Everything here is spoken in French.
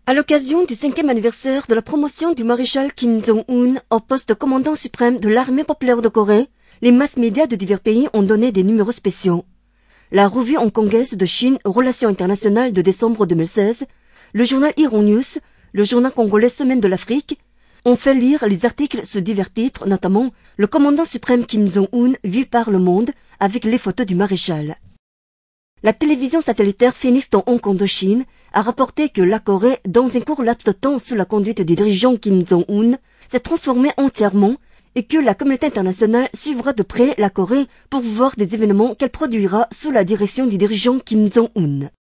À l'occasion du 5e anniversaire de la promotion du maréchal Kim Jong-un au poste de commandant suprême de l'armée populaire de Corée, les mass-médias de divers pays ont donné des numéros spéciaux. La revue hongkongaise de Chine Relations internationales de décembre 2016, le journal Iran News, le journal congolais Semaine de l'Afrique, ont fait lire les articles sous divers titres, notamment « Le commandant suprême Kim Jong-un vu par le monde » avec les photos du maréchal. La télévision satellitaire Phoenix dans Hong Kong de Chine a rapporté que la Corée, dans un court laps de temps sous la conduite du dirigeant Kim Jong-un, s'est transformée entièrement et que la communauté internationale suivra de près la Corée pour voir des événements qu'elle produira sous la direction du dirigeant Kim Jong-un.